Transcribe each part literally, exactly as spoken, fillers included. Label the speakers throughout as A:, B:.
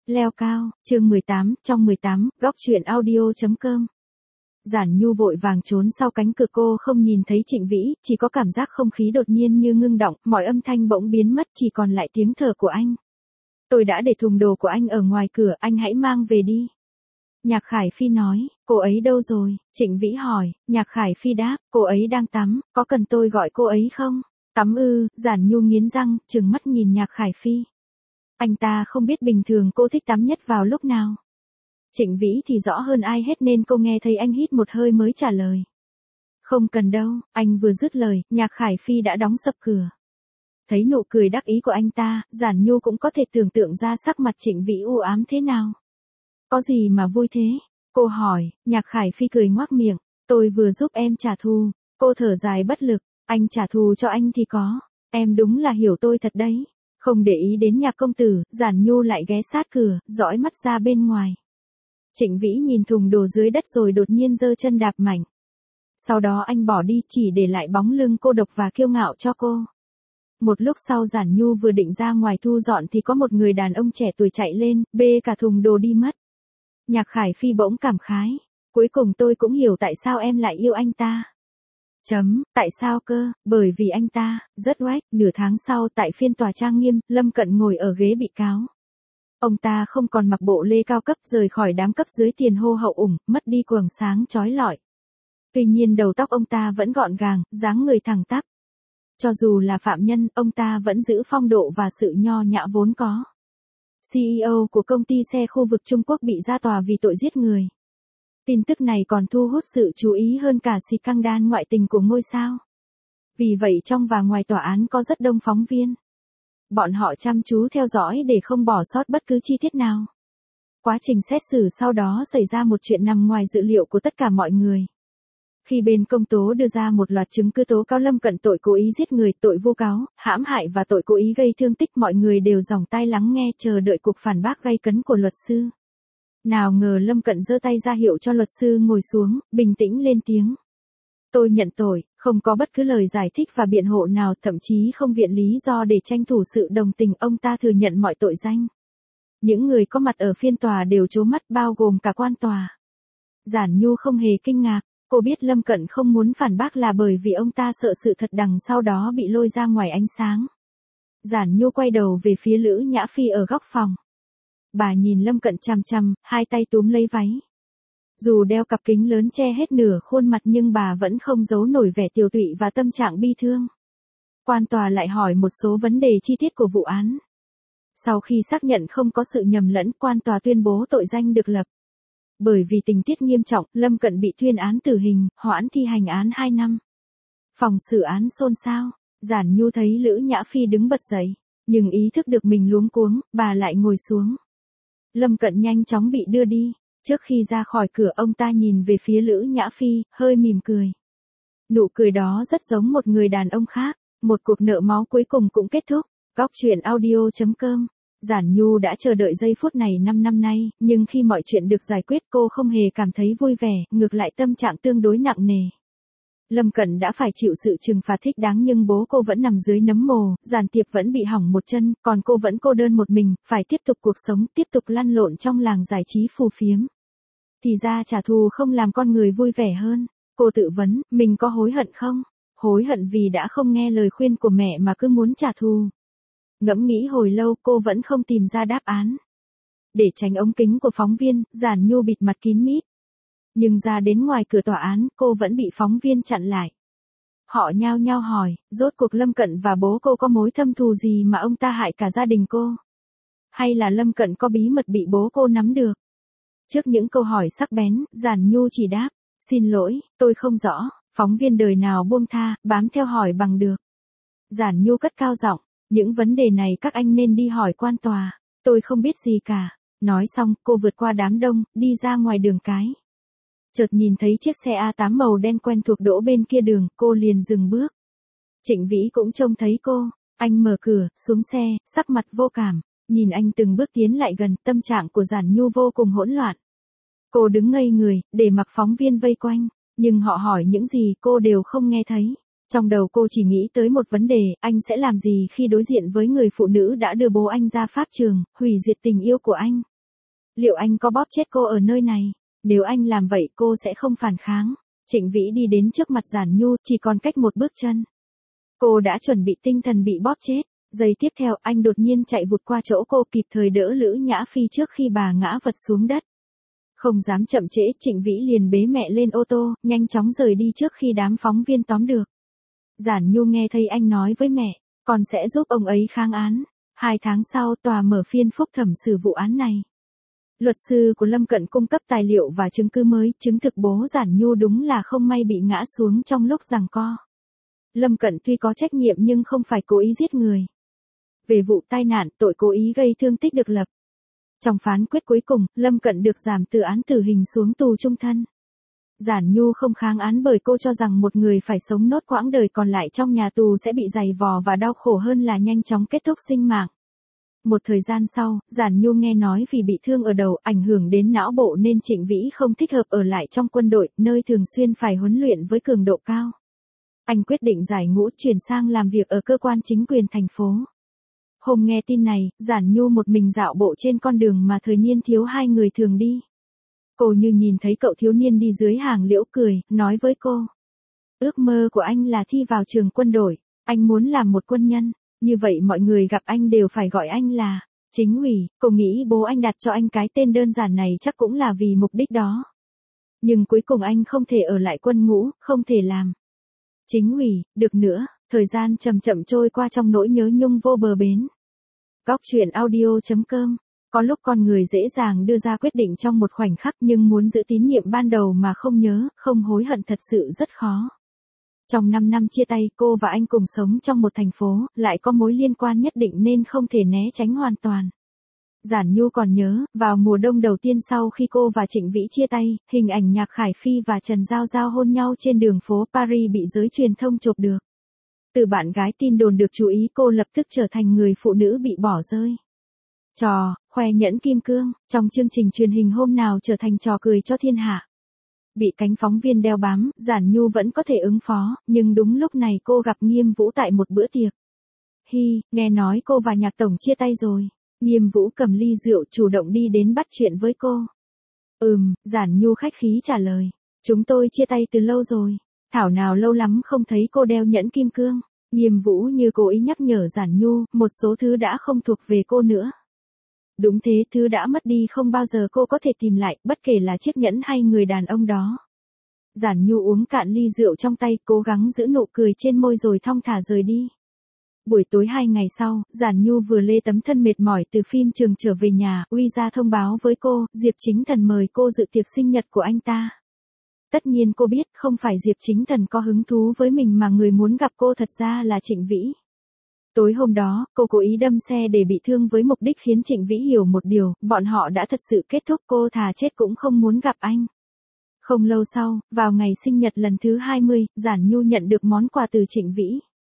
A: Leo cao, chương mười tám, trong mười tám, góc truyện audio.com. Giản Nhu vội vàng trốn sau cánh cửa, cô không nhìn thấy Trịnh Vĩ, chỉ có cảm giác không khí đột nhiên như ngưng động, mọi âm thanh bỗng biến mất, chỉ còn lại tiếng thở của anh. Tôi đã để thùng đồ của anh ở ngoài cửa, anh hãy mang về đi. Nhạc Khải Phi nói, cô ấy đâu rồi? Trịnh Vĩ hỏi, Nhạc Khải Phi đáp, cô ấy đang tắm, có cần tôi gọi cô ấy không? Tắm ư? Giản Nhu nghiến răng, trừng mắt nhìn Nhạc Khải Phi. Anh ta không biết bình thường cô thích tắm nhất vào lúc nào. Trịnh Vĩ thì rõ hơn ai hết nên cô nghe thấy anh hít một hơi mới trả lời. Không cần đâu, anh vừa dứt lời, Nhạc Khải Phi đã đóng sập cửa. Thấy nụ cười đắc ý của anh ta, Giản Nhu cũng có thể tưởng tượng ra sắc mặt Trịnh Vĩ u ám thế nào. Có gì mà vui thế? Cô hỏi. Nhạc Khải Phi cười ngoác miệng, tôi vừa giúp em trả thù. Cô thở dài bất lực, anh trả thù cho anh thì có. Em đúng là hiểu tôi thật đấy. Không để ý đến Nhạc công tử, Giản Nhu lại ghé sát cửa, dõi mắt ra bên ngoài. Trịnh Vĩ nhìn thùng đồ dưới đất rồi đột nhiên giơ chân đạp mạnh. Sau đó anh bỏ đi, chỉ để lại bóng lưng cô độc và kiêu ngạo cho cô. Một lúc sau Giản Nhu vừa định ra ngoài thu dọn thì có một người đàn ông trẻ tuổi chạy lên, bê cả thùng đồ đi mất. Nhạc Khải Phi bỗng cảm khái. Cuối cùng tôi cũng hiểu tại sao em lại yêu anh ta. Chấm, tại sao cơ? Bởi vì anh ta, rất oách. Nửa tháng sau tại phiên tòa trang nghiêm, Lâm Cận ngồi ở ghế bị cáo. Ông ta không còn mặc bộ lê cao cấp, rời khỏi đám cấp dưới tiền hô hậu ủng, mất đi quầng sáng chói lọi. Tuy nhiên đầu tóc ông ta vẫn gọn gàng, dáng người thẳng tắp. Cho dù là phạm nhân, ông ta vẫn giữ phong độ và sự nho nhã vốn có. xê e ô của công ty xe khu vực Trung Quốc bị ra tòa vì tội giết người. Tin tức này còn thu hút sự chú ý hơn cả scandal ngoại tình của ngôi sao. Vì vậy trong và ngoài tòa án có rất đông phóng viên. Bọn họ chăm chú theo dõi để không bỏ sót bất cứ chi tiết nào. Quá trình xét xử sau đó xảy ra một chuyện nằm ngoài dự liệu của tất cả mọi người. Khi bên công tố đưa ra một loạt chứng cứ tố cáo Lâm Cận tội cố ý giết người, tội vu cáo, hãm hại và tội cố ý gây thương tích, mọi người đều dòng tai lắng nghe chờ đợi cuộc phản bác gay cấn của luật sư. Nào ngờ Lâm Cận giơ tay ra hiệu cho luật sư ngồi xuống, bình tĩnh lên tiếng. Tôi nhận tội, không có bất cứ lời giải thích và biện hộ nào, thậm chí không viện lý do để tranh thủ sự đồng tình, ông ta thừa nhận mọi tội danh. Những người có mặt ở phiên tòa đều trố mắt, bao gồm cả quan tòa. Giản Nhu không hề kinh ngạc, cô biết Lâm Cận không muốn phản bác là bởi vì ông ta sợ sự thật đằng sau đó bị lôi ra ngoài ánh sáng. Giản Nhu quay đầu về phía Lữ Nhã Phi ở góc phòng. Bà nhìn Lâm Cận chằm chằm, hai tay túm lấy váy. Dù đeo cặp kính lớn che hết nửa khuôn mặt nhưng bà vẫn không giấu nổi vẻ tiều tụy và tâm trạng bi thương. Quan tòa lại hỏi một số vấn đề chi tiết của vụ án. Sau khi xác nhận không có sự nhầm lẫn, quan tòa tuyên bố tội danh được lập. Bởi vì tình tiết nghiêm trọng, Lâm Cận bị tuyên án tử hình, hoãn thi hành án hai năm. Phòng xử án xôn xao, Giản Nhu thấy Lữ Nhã Phi đứng bật dậy, nhưng ý thức được mình luống cuống, bà lại ngồi xuống. Lâm Cận nhanh chóng bị đưa đi. Trước khi ra khỏi cửa, ông ta nhìn về phía Lữ Nhã Phi, hơi mỉm cười. Nụ cười đó rất giống một người đàn ông khác. Một cuộc nợ máu cuối cùng cũng kết thúc. Góc truyện audio.com. Giản Nhu đã chờ đợi giây phút này năm năm nay, nhưng khi mọi chuyện được giải quyết cô không hề cảm thấy vui vẻ, ngược lại tâm trạng tương đối nặng nề. Lâm Cận đã phải chịu sự trừng phạt thích đáng nhưng bố cô vẫn nằm dưới nấm mồ, Giản Tiệp vẫn bị hỏng một chân, còn cô vẫn cô đơn một mình, phải tiếp tục cuộc sống, tiếp tục lăn lộn trong làng giải trí phù phiếm. Thì ra trả thù không làm con người vui vẻ hơn. Cô tự vấn, mình có hối hận không? Hối hận vì đã không nghe lời khuyên của mẹ mà cứ muốn trả thù. Ngẫm nghĩ hồi lâu cô vẫn không tìm ra đáp án. Để tránh ống kính của phóng viên, Giản Nhu bịt mặt kín mít. Nhưng ra đến ngoài cửa tòa án, cô vẫn bị phóng viên chặn lại. Họ nhao nhao hỏi, rốt cuộc Lâm Cận và bố cô có mối thâm thù gì mà ông ta hại cả gia đình cô? Hay là Lâm Cận có bí mật bị bố cô nắm được? Trước những câu hỏi sắc bén, Giản Nhu chỉ đáp, xin lỗi, tôi không rõ. Phóng viên đời nào buông tha, bám theo hỏi bằng được. Giản Nhu cất cao giọng, những vấn đề này các anh nên đi hỏi quan tòa, tôi không biết gì cả. Nói xong, cô vượt qua đám đông, đi ra ngoài đường cái. Chợt nhìn thấy chiếc xe a tám màu đen quen thuộc đỗ bên kia đường, cô liền dừng bước. Trịnh Vĩ cũng trông thấy cô, anh mở cửa, xuống xe, sắc mặt vô cảm, nhìn anh từng bước tiến lại gần, tâm trạng của Giản Nhu vô cùng hỗn loạn. Cô đứng ngây người, để mặc phóng viên vây quanh, nhưng họ hỏi những gì cô đều không nghe thấy. Trong đầu cô chỉ nghĩ tới một vấn đề, anh sẽ làm gì khi đối diện với người phụ nữ đã đưa bố anh ra pháp trường, hủy diệt tình yêu của anh. Liệu anh có bóp chết cô ở nơi này? Nếu anh làm vậy cô sẽ không phản kháng. Trịnh Vĩ đi đến trước mặt Giản Nhu, chỉ còn cách một bước chân. Cô đã chuẩn bị tinh thần bị bóp chết. Giây tiếp theo anh đột nhiên chạy vụt qua chỗ cô, kịp thời đỡ Lữ Nhã Phi trước khi bà ngã vật xuống đất. Không dám chậm trễ, Trịnh Vĩ liền bế mẹ lên ô tô, nhanh chóng rời đi trước khi đám phóng viên tóm được. Giản Nhu nghe thấy anh nói với mẹ, con sẽ giúp ông ấy kháng án. Hai tháng sau tòa mở phiên phúc thẩm xử vụ án này. Luật sư của Lâm Cận cung cấp tài liệu và chứng cứ mới, chứng thực bố Giản Nhu đúng là không may bị ngã xuống trong lúc giằng co. Lâm Cận tuy có trách nhiệm nhưng không phải cố ý giết người. Về vụ tai nạn, tội cố ý gây thương tích được lập. Trong phán quyết cuối cùng, Lâm Cận được giảm từ án tử hình xuống tù chung thân. Giản Nhu không kháng án bởi cô cho rằng một người phải sống nốt quãng đời còn lại trong nhà tù sẽ bị dày vò và đau khổ hơn là nhanh chóng kết thúc sinh mạng. Một thời gian sau, Giản Nhu nghe nói vì bị thương ở đầu ảnh hưởng đến não bộ nên Trịnh Vĩ không thích hợp ở lại trong quân đội, nơi thường xuyên phải huấn luyện với cường độ cao. Anh quyết định giải ngũ chuyển sang làm việc ở cơ quan chính quyền thành phố. Hôm nghe tin này, Giản Nhu một mình dạo bộ trên con đường mà thời niên thiếu hai người thường đi. Cô như nhìn thấy cậu thiếu niên đi dưới hàng liễu cười, nói với cô. Ước mơ của anh là thi vào trường quân đội, anh muốn làm một quân nhân, như vậy mọi người gặp anh đều phải gọi anh là chính ủy. Cô nghĩ bố anh đặt cho anh cái tên đơn giản này chắc cũng là vì mục đích đó. Nhưng cuối cùng anh không thể ở lại quân ngũ, không thể làm chính ủy được nữa. Thời gian chậm chậm trôi qua trong nỗi nhớ nhung vô bờ bến. Góc truyện audio chấm com. Có lúc con người dễ dàng đưa ra quyết định trong một khoảnh khắc nhưng muốn giữ tín nhiệm ban đầu mà không nhớ, không hối hận thật sự rất khó. Trong năm năm chia tay, cô và anh cùng sống trong một thành phố, lại có mối liên quan nhất định nên không thể né tránh hoàn toàn. Giản Nhu còn nhớ, vào mùa đông đầu tiên sau khi cô và Trịnh Vĩ chia tay, hình ảnh Nhạc Khải Phi và Trần Giao Giao hôn nhau trên đường phố Paris bị giới truyền thông chụp được. Từ bạn gái tin đồn được chú ý, cô lập tức trở thành người phụ nữ bị bỏ rơi. Trò, khoe nhẫn kim cương, trong chương trình truyền hình hôm nào trở thành trò cười cho thiên hạ. Bị cánh phóng viên đeo bám, Giản Nhu vẫn có thể ứng phó, nhưng đúng lúc này cô gặp Nghiêm Vũ tại một bữa tiệc. Hi, nghe nói cô và Nhạc Tổng chia tay rồi. Nghiêm Vũ cầm ly rượu chủ động đi đến bắt chuyện với cô. Ừm, Giản Nhu khách khí trả lời. Chúng tôi chia tay từ lâu rồi. Thảo nào lâu lắm không thấy cô đeo nhẫn kim cương. Nghiêm Vũ như cố ý nhắc nhở Giản Nhu, một số thứ đã không thuộc về cô nữa. Đúng thế, thứ đã mất đi không bao giờ cô có thể tìm lại, bất kể là chiếc nhẫn hay người đàn ông đó. Giản Nhu uống cạn ly rượu trong tay, cố gắng giữ nụ cười trên môi rồi thong thả rời đi. Buổi tối hai ngày sau, Giản Nhu vừa lê tấm thân mệt mỏi từ phim trường trở về nhà, Uy ra thông báo với cô, Diệp Chính Thần mời cô dự tiệc sinh nhật của anh ta. Tất nhiên cô biết không phải Diệp Chính Thần có hứng thú với mình mà người muốn gặp cô thật ra là Trịnh Vĩ. Tối hôm đó, cô cố ý đâm xe để bị thương với mục đích khiến Trịnh Vĩ hiểu một điều, bọn họ đã thật sự kết thúc, cô thà chết cũng không muốn gặp anh. Không lâu sau, vào ngày sinh nhật lần thứ hai mươi, Giản Nhu nhận được món quà từ Trịnh Vĩ.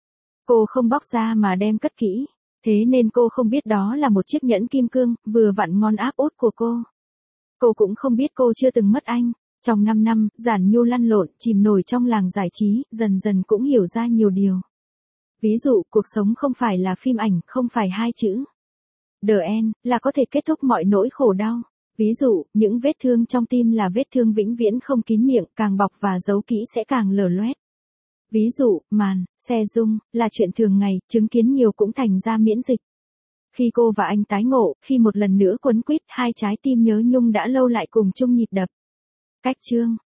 A: Cô không bóc ra mà đem cất kỹ, thế nên cô không biết đó là một chiếc nhẫn kim cương, vừa vặn ngon áp út của cô. Cô cũng không biết cô chưa từng mất anh. Trong năm năm, Giản Nhu lăn lộn, chìm nổi trong làng giải trí, dần dần cũng hiểu ra nhiều điều. Ví dụ, cuộc sống không phải là phim ảnh, không phải hai chữ The End, là có thể kết thúc mọi nỗi khổ đau. Ví dụ, những vết thương trong tim là vết thương vĩnh viễn không kín miệng, càng bọc và giấu kỹ sẽ càng lở loét. Ví dụ, màn, xe rung, là chuyện thường ngày, chứng kiến nhiều cũng thành ra miễn dịch. Khi cô và anh tái ngộ, khi một lần nữa quấn quýt, hai trái tim nhớ nhung đã lâu lại cùng chung nhịp đập. Cách chương